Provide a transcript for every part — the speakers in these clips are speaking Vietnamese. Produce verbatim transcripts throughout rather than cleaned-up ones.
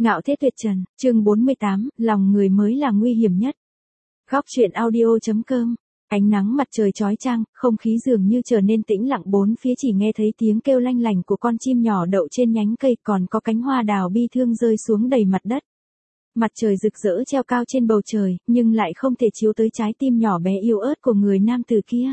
Ngạo Thế Tuyệt Trần, chương bốn mươi tám, lòng người mới là nguy hiểm nhất. Góc truyện audio.com. Ánh nắng mặt trời chói chang, không khí dường như trở nên tĩnh lặng, bốn phía chỉ nghe thấy tiếng kêu lanh lành của con chim nhỏ đậu trên nhánh cây, còn có cánh hoa đào bi thương rơi xuống đầy mặt đất. Mặt trời rực rỡ treo cao trên bầu trời, nhưng lại không thể chiếu tới trái tim nhỏ bé yếu ớt của người nam tử kia.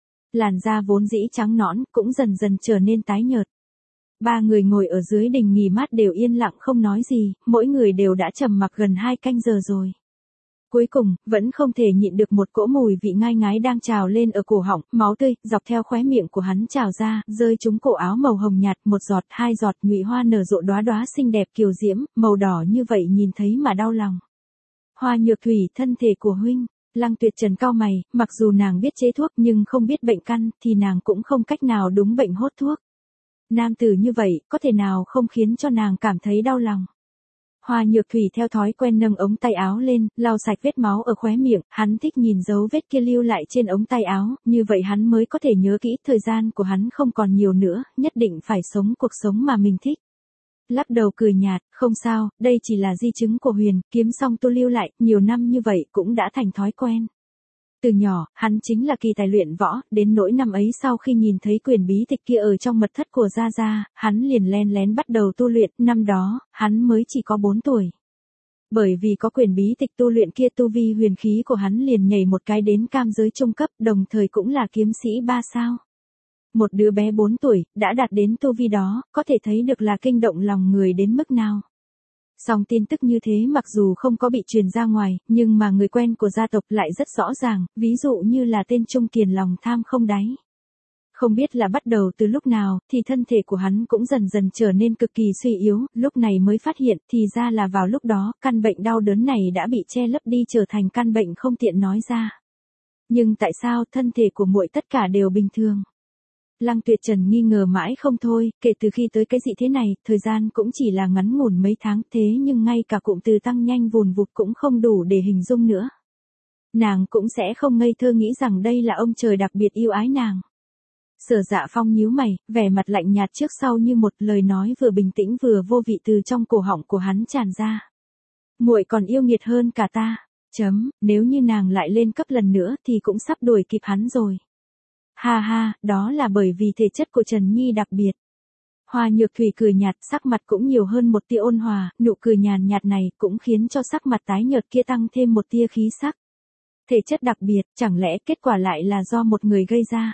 Làn da vốn dĩ trắng nõn, cũng dần dần trở nên tái nhợt. Ba người ngồi ở dưới đình nghỉ mát đều yên lặng không nói gì, mỗi người đều đã trầm mặc gần hai canh giờ rồi. Cuối cùng, vẫn không thể nhịn được một cỗ mùi vị ngai ngái đang trào lên ở cổ họng, máu tươi, dọc theo khóe miệng của hắn trào ra, rơi trúng cổ áo màu hồng nhạt, một giọt, hai giọt, nhụy hoa nở rộ đóa đóa xinh đẹp kiều diễm, màu đỏ như vậy nhìn thấy mà đau lòng. Hoa Nhược Thủy, thân thể của huynh. Lăng Tuyệt Trần cau mày, mặc dù nàng biết chế thuốc nhưng không biết bệnh căn, thì nàng cũng không cách nào đúng bệnh hốt thuốc. Nam tử như vậy, có thể nào không khiến cho nàng cảm thấy đau lòng. Hoa Nhược Thủy theo thói quen nâng ống tay áo lên, lau sạch vết máu ở khóe miệng, hắn thích nhìn dấu vết kia lưu lại trên ống tay áo, như vậy hắn mới có thể nhớ kỹ thời gian của hắn không còn nhiều nữa, nhất định phải sống cuộc sống mà mình thích. Lắc đầu cười nhạt, không sao, đây chỉ là di chứng của Huyền, kiếm song tu lưu lại, nhiều năm như vậy cũng đã thành thói quen. Từ nhỏ, hắn chính là kỳ tài luyện võ, đến nỗi năm ấy sau khi nhìn thấy quyển bí tịch kia ở trong mật thất của Gia Gia, hắn liền len lén bắt đầu tu luyện, năm đó, hắn mới chỉ có bốn tuổi. Bởi vì có quyển bí tịch tu luyện kia, tu vi huyền khí của hắn liền nhảy một cái đến cam giới trung cấp, đồng thời cũng là kiếm sĩ ba sao. Một đứa bé bốn tuổi, đã đạt đến tu vi đó, có thể thấy được là kinh động lòng người đến mức nào. Song tin tức như thế mặc dù không có bị truyền ra ngoài, nhưng mà người quen của gia tộc lại rất rõ ràng, ví dụ như là tên Trung Kiền lòng tham không đáy. Không biết là bắt đầu từ lúc nào, thì thân thể của hắn cũng dần dần trở nên cực kỳ suy yếu, lúc này mới phát hiện, thì ra là vào lúc đó, căn bệnh đau đớn này đã bị che lấp đi trở thành căn bệnh không tiện nói ra. Nhưng tại sao thân thể của muội tất cả đều bình thường? Lăng Tuyệt Trần nghi ngờ mãi không thôi, kể từ khi tới cái dị thế này, thời gian cũng chỉ là ngắn ngủn mấy tháng, thế nhưng ngay cả cụm từ tăng nhanh vùn vụt cũng không đủ để hình dung nữa. Nàng cũng sẽ không ngây thơ nghĩ rằng đây là ông trời đặc biệt yêu ái nàng. Sở Dạ Phong nhíu mày, vẻ mặt lạnh nhạt trước sau như một lời nói vừa bình tĩnh vừa vô vị từ trong cổ họng của hắn tràn ra. Muội còn yêu nghiệt hơn cả ta, chấm, nếu như nàng lại lên cấp lần nữa thì cũng sắp đuổi kịp hắn rồi. Ha ha, đó là bởi vì thể chất của Trần Nhi đặc biệt. Hoa Nhược Thủy cười nhạt, sắc mặt cũng nhiều hơn một tia ôn hòa, nụ cười nhàn nhạt này cũng khiến cho sắc mặt tái nhợt kia tăng thêm một tia khí sắc. Thể chất đặc biệt, chẳng lẽ kết quả lại là do một người gây ra?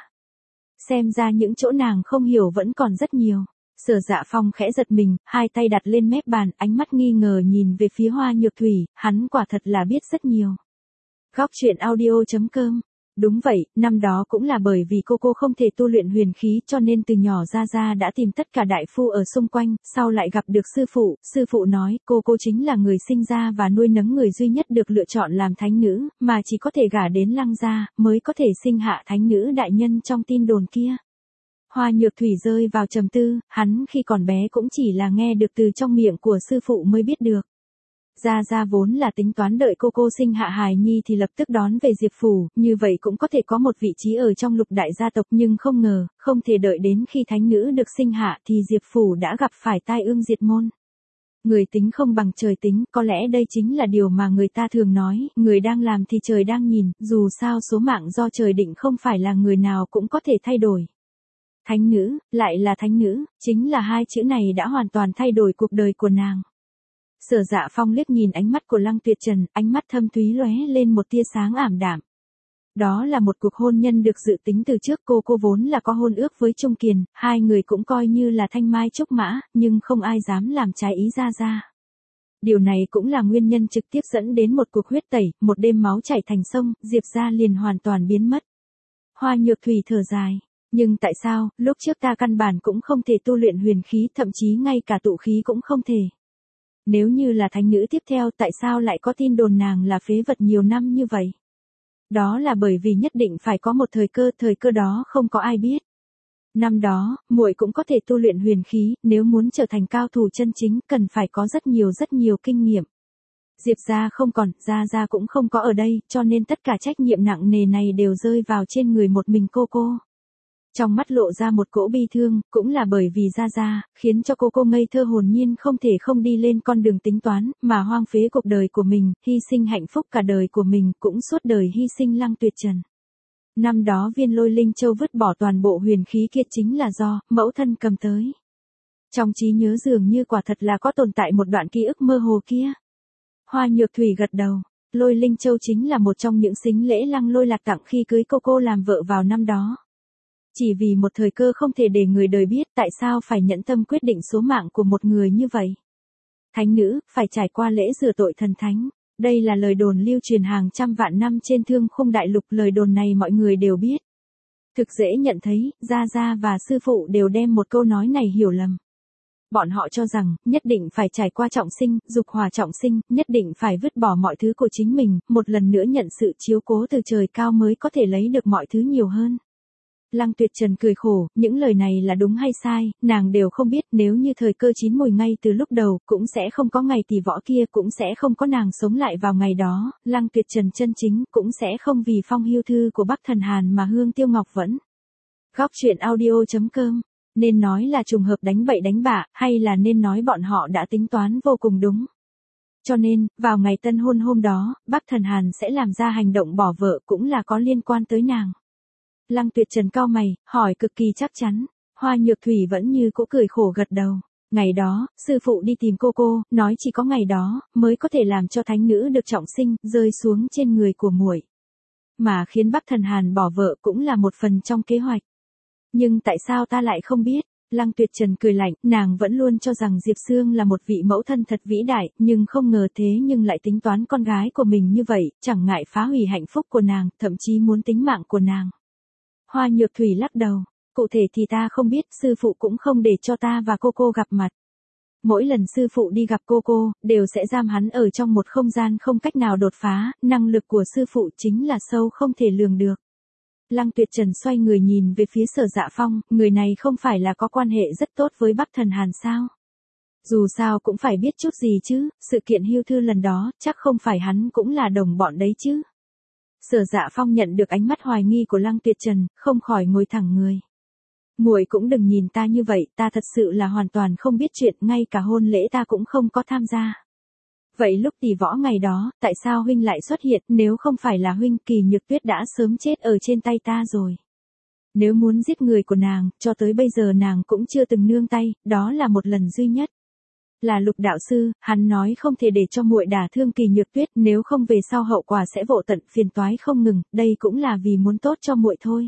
Xem ra những chỗ nàng không hiểu vẫn còn rất nhiều. Sở Dạ Phong khẽ giật mình, hai tay đặt lên mép bàn, ánh mắt nghi ngờ nhìn về phía Hoa Nhược Thủy, hắn quả thật là biết rất nhiều. Góc truyện audio.com. Đúng vậy, năm đó cũng là bởi vì cô cô không thể tu luyện huyền khí cho nên từ nhỏ Gia Gia đã tìm tất cả đại phu ở xung quanh, sau lại gặp được sư phụ, sư phụ nói cô cô chính là người sinh ra và nuôi nấng người duy nhất được lựa chọn làm thánh nữ, mà chỉ có thể gả đến Lăng gia, mới có thể sinh hạ thánh nữ đại nhân trong tin đồn kia. Hoa Nhược Thủy rơi vào trầm tư, hắn khi còn bé cũng chỉ là nghe được từ trong miệng của sư phụ mới biết được. Gia Gia vốn là tính toán đợi cô cô sinh hạ hài nhi thì lập tức đón về Diệp Phủ, như vậy cũng có thể có một vị trí ở trong lục đại gia tộc, nhưng không ngờ, không thể đợi đến khi thánh nữ được sinh hạ thì Diệp Phủ đã gặp phải tai ương diệt môn. Người tính không bằng trời tính, có lẽ đây chính là điều mà người ta thường nói, người đang làm thì trời đang nhìn, dù sao số mạng do trời định không phải là người nào cũng có thể thay đổi. Thánh nữ, lại là thánh nữ, chính là hai chữ này đã hoàn toàn thay đổi cuộc đời của nàng. Sở Dạ Phong liếc nhìn ánh mắt của Lăng Tuyệt Trần, ánh mắt thâm thúy lóe lên một tia sáng ảm đạm. Đó là một cuộc hôn nhân được dự tính từ trước, cô cô vốn là có hôn ước với Trung Kiền, hai người cũng coi như là thanh mai trúc mã, nhưng không ai dám làm trái ý Gia Gia. Điều này cũng là nguyên nhân trực tiếp dẫn đến một cuộc huyết tẩy, một đêm máu chảy thành sông, Diệp gia liền hoàn toàn biến mất. Hoa Nhược Thủy thở dài. Nhưng tại sao, lúc trước ta căn bản cũng không thể tu luyện huyền khí, thậm chí ngay cả tụ khí cũng không thể. Nếu như là thánh nữ tiếp theo, tại sao lại có tin đồn nàng là phế vật nhiều năm như vậy? Đó là bởi vì nhất định phải có một thời cơ, thời cơ đó không có ai biết. Năm đó, muội cũng có thể tu luyện huyền khí, nếu muốn trở thành cao thủ chân chính, cần phải có rất nhiều rất nhiều kinh nghiệm. Diệp gia không còn, Gia Gia cũng không có ở đây, cho nên tất cả trách nhiệm nặng nề này đều rơi vào trên người một mình cô cô. Trong mắt lộ ra một cỗ bi thương, cũng là bởi vì Gia Gia, khiến cho cô cô ngây thơ hồn nhiên không thể không đi lên con đường tính toán, mà hoang phế cuộc đời của mình, hy sinh hạnh phúc cả đời của mình, cũng suốt đời hy sinh Lăng Tuyệt Trần. Năm đó viên Lôi Linh Châu vứt bỏ toàn bộ huyền khí kia chính là do mẫu thân cầm tới. Trong trí nhớ dường như quả thật là có tồn tại một đoạn ký ức mơ hồ kia. Hoa Nhược Thủy gật đầu, Lôi Linh Châu chính là một trong những sính lễ Lăng Lôi Lạc tặng khi cưới cô cô làm vợ vào năm đó. Chỉ vì một thời cơ không thể để người đời biết tại sao phải nhẫn tâm quyết định số mạng của một người như vậy. Thánh nữ, phải trải qua lễ rửa tội thần thánh. Đây là lời đồn lưu truyền hàng trăm vạn năm trên Thương Khung Đại Lục, lời đồn này mọi người đều biết. Thực dễ nhận thấy, Gia Gia và sư phụ đều đem một câu nói này hiểu lầm. Bọn họ cho rằng, nhất định phải trải qua trọng sinh, dục hỏa trọng sinh, nhất định phải vứt bỏ mọi thứ của chính mình, một lần nữa nhận sự chiếu cố từ trời cao mới có thể lấy được mọi thứ nhiều hơn. Lăng Tuyệt Trần cười khổ, những lời này là đúng hay sai, nàng đều không biết, nếu như thời cơ chín mùi ngay từ lúc đầu, cũng sẽ không có ngày tỷ võ kia, cũng sẽ không có nàng sống lại vào ngày đó, Lăng Tuyệt Trần chân chính, cũng sẽ không vì phong hưu thư của Bắc Thần Hàn mà Hương Tiêu Ngọc vẫn. Góc truyện audio chấm com, nên nói là trùng hợp đánh bậy đánh bạ, hay là nên nói bọn họ đã tính toán vô cùng đúng. Cho nên, vào ngày tân hôn hôm đó, Bắc Thần Hàn sẽ làm ra hành động bỏ vợ cũng là có liên quan tới nàng. Lăng Tuyệt Trần cau mày, hỏi cực kỳ chắc chắn. Hoa Nhược Thủy vẫn như cũ cười khổ gật đầu. Ngày đó, sư phụ đi tìm cô cô, nói chỉ có ngày đó, mới có thể làm cho thánh nữ được trọng sinh, rơi xuống trên người của muội. Mà khiến Bắc Thần Hàn bỏ vợ cũng là một phần trong kế hoạch. Nhưng tại sao ta lại không biết? Lăng Tuyệt Trần cười lạnh, nàng vẫn luôn cho rằng Diệp Sương là một vị mẫu thân thật vĩ đại, nhưng không ngờ thế nhưng lại tính toán con gái của mình như vậy, chẳng ngại phá hủy hạnh phúc của nàng, thậm chí muốn tính mạng của nàng. Hoa Nhược Thủy lắc đầu, cụ thể thì ta không biết, sư phụ cũng không để cho ta và cô cô gặp mặt. Mỗi lần sư phụ đi gặp cô cô, đều sẽ giam hắn ở trong một không gian không cách nào đột phá, năng lực của sư phụ chính là sâu không thể lường được. Lăng Tuyệt Trần xoay người nhìn về phía Sở Dạ Phong, người này không phải là có quan hệ rất tốt với Bắc Thần Hàn sao? Dù sao cũng phải biết chút gì chứ, sự kiện hưu thư lần đó, chắc không phải hắn cũng là đồng bọn đấy chứ. Sở Dạ Phong nhận được ánh mắt hoài nghi của Lăng Tuyệt Trần, không khỏi ngồi thẳng người. Muội cũng đừng nhìn ta như vậy, ta thật sự là hoàn toàn không biết chuyện, ngay cả hôn lễ ta cũng không có tham gia. Vậy lúc tỷ võ ngày đó, tại sao huynh lại xuất hiện, nếu không phải là huynh, Kỳ Nhược Tuyết đã sớm chết ở trên tay ta rồi. Nếu muốn giết người của nàng, cho tới bây giờ nàng cũng chưa từng nương tay, đó là một lần duy nhất. Là Lục đạo sư, hắn nói không thể để cho muội đả thương Kỳ Nhược Tuyết, nếu không về sau hậu quả sẽ vô tận, phiền toái không ngừng, đây cũng là vì muốn tốt cho muội thôi.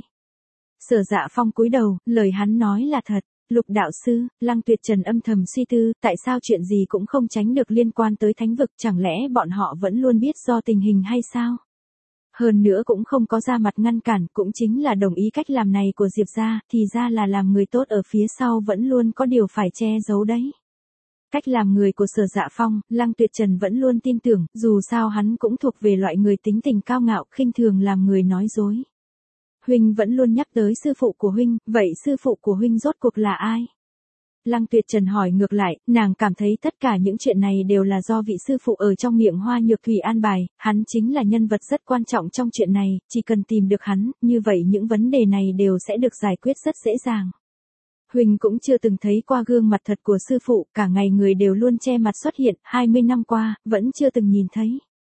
Sở Dạ Phong cúi đầu, lời hắn nói là thật. Lục đạo sư, Lăng Tuyệt Trần âm thầm suy tư, tại sao chuyện gì cũng không tránh được liên quan tới thánh vực, chẳng lẽ bọn họ vẫn luôn biết do tình hình hay sao? Hơn nữa cũng không có ra mặt ngăn cản, cũng chính là đồng ý cách làm này của Diệp gia, thì ra là làm người tốt ở phía sau vẫn luôn có điều phải che giấu đấy. Cách làm người của Sở Dạ Phong, Lăng Tuyệt Trần vẫn luôn tin tưởng, dù sao hắn cũng thuộc về loại người tính tình cao ngạo, khinh thường làm người nói dối. Huynh vẫn luôn nhắc tới sư phụ của huynh, vậy sư phụ của huynh rốt cuộc là ai? Lăng Tuyệt Trần hỏi ngược lại, nàng cảm thấy tất cả những chuyện này đều là do vị sư phụ ở trong miệng Hoa Nhược Thủy an bài, hắn chính là nhân vật rất quan trọng trong chuyện này, chỉ cần tìm được hắn, như vậy những vấn đề này đều sẽ được giải quyết rất dễ dàng. Huynh cũng chưa từng thấy qua gương mặt thật của sư phụ, cả ngày người đều luôn che mặt xuất hiện, hai mươi năm qua, vẫn chưa từng nhìn thấy.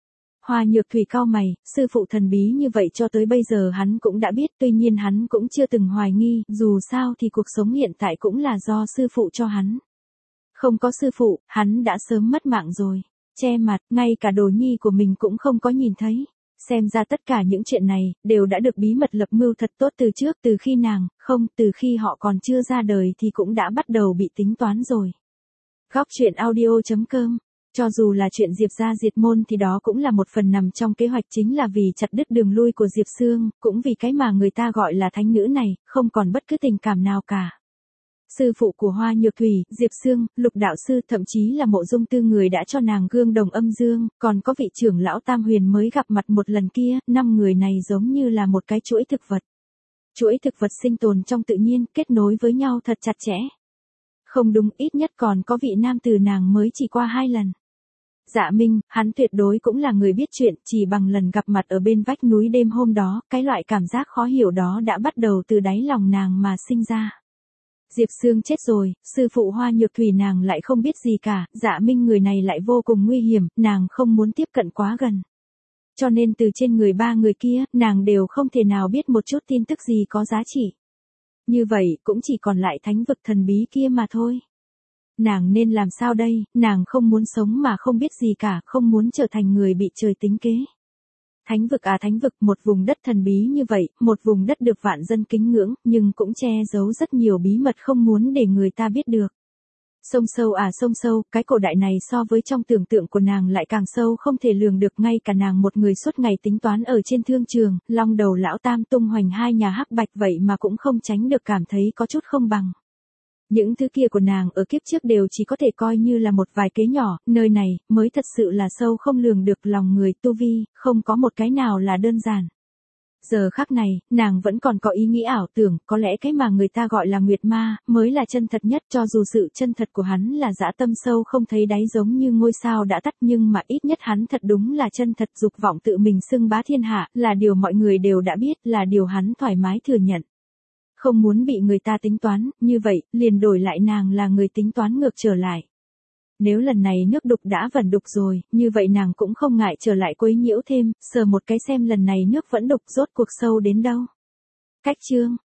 Hoa Nhược Thủy cau mày, sư phụ thần bí như vậy cho tới bây giờ hắn cũng đã biết, tuy nhiên hắn cũng chưa từng hoài nghi, dù sao thì cuộc sống hiện tại cũng là do sư phụ cho hắn. Không có sư phụ, hắn đã sớm mất mạng rồi. Che mặt, ngay cả đồ nhi của mình cũng không có nhìn thấy. Xem ra tất cả những chuyện này, đều đã được bí mật lập mưu thật tốt từ trước, từ khi nàng, không, từ khi họ còn chưa ra đời thì cũng đã bắt đầu bị tính toán rồi. Góc truyện audio chấm com. Cho dù là chuyện Diệp gia diệt môn thì đó cũng là một phần nằm trong kế hoạch, chính là vì chặt đứt đường lui của Diệp Sương, cũng vì cái mà người ta gọi là thánh nữ này, không còn bất cứ tình cảm nào cả. Sư phụ của Hoa Nhược Thủy, Diệp Sương, Lục đạo sư, thậm chí là Mộ Dung Tư người đã cho nàng gương đồng âm dương, còn có vị trưởng lão Tam Huyền mới gặp mặt một lần kia, năm người này giống như là một cái chuỗi thực vật. Chuỗi thực vật sinh tồn trong tự nhiên, kết nối với nhau thật chặt chẽ. Không đúng, ít nhất còn có vị nam tử nàng mới chỉ qua hai lần. Dạ Minh, hắn tuyệt đối cũng là người biết chuyện, chỉ bằng lần gặp mặt ở bên vách núi đêm hôm đó, cái loại cảm giác khó hiểu đó đã bắt đầu từ đáy lòng nàng mà sinh ra. Diệp Sương chết rồi, sư phụ Hoa Nhược Thủy nàng lại không biết gì cả, Dạ Minh người này lại vô cùng nguy hiểm, nàng không muốn tiếp cận quá gần. Cho nên từ trên người ba người kia, nàng đều không thể nào biết một chút tin tức gì có giá trị. Như vậy, cũng chỉ còn lại thánh vực thần bí kia mà thôi. Nàng nên làm sao đây, nàng không muốn sống mà không biết gì cả, không muốn trở thành người bị trời tính kế. Thánh vực à thánh vực, một vùng đất thần bí như vậy, một vùng đất được vạn dân kính ngưỡng, nhưng cũng che giấu rất nhiều bí mật không muốn để người ta biết được. Sông sâu à sông sâu, cái cổ đại này so với trong tưởng tượng của nàng lại càng sâu không thể lường được, ngay cả nàng một người suốt ngày tính toán ở trên thương trường, long đầu lão tam tung hoành hai nhà hắc bạch vậy mà cũng không tránh được cảm thấy có chút không bằng. Những thứ kia của nàng ở kiếp trước đều chỉ có thể coi như là một vài kế nhỏ, nơi này mới thật sự là sâu không lường được, lòng người tu vi, không có một cái nào là đơn giản. Giờ khắc này, nàng vẫn còn có ý nghĩ ảo tưởng, có lẽ cái mà người ta gọi là Nguyệt Ma, mới là chân thật nhất, cho dù sự chân thật của hắn là dã tâm sâu không thấy đáy giống như ngôi sao đã tắt, nhưng mà ít nhất hắn thật đúng là chân thật, dục vọng tự mình xưng bá thiên hạ, là điều mọi người đều đã biết, là điều hắn thoải mái thừa nhận. Không muốn bị người ta tính toán, như vậy, liền đổi lại nàng là người tính toán ngược trở lại. Nếu lần này nước đục đã vẩn đục rồi, như vậy nàng cũng không ngại trở lại quấy nhiễu thêm, sờ một cái xem lần này nước vẫn đục rốt cuộc sâu đến đâu. Cách chương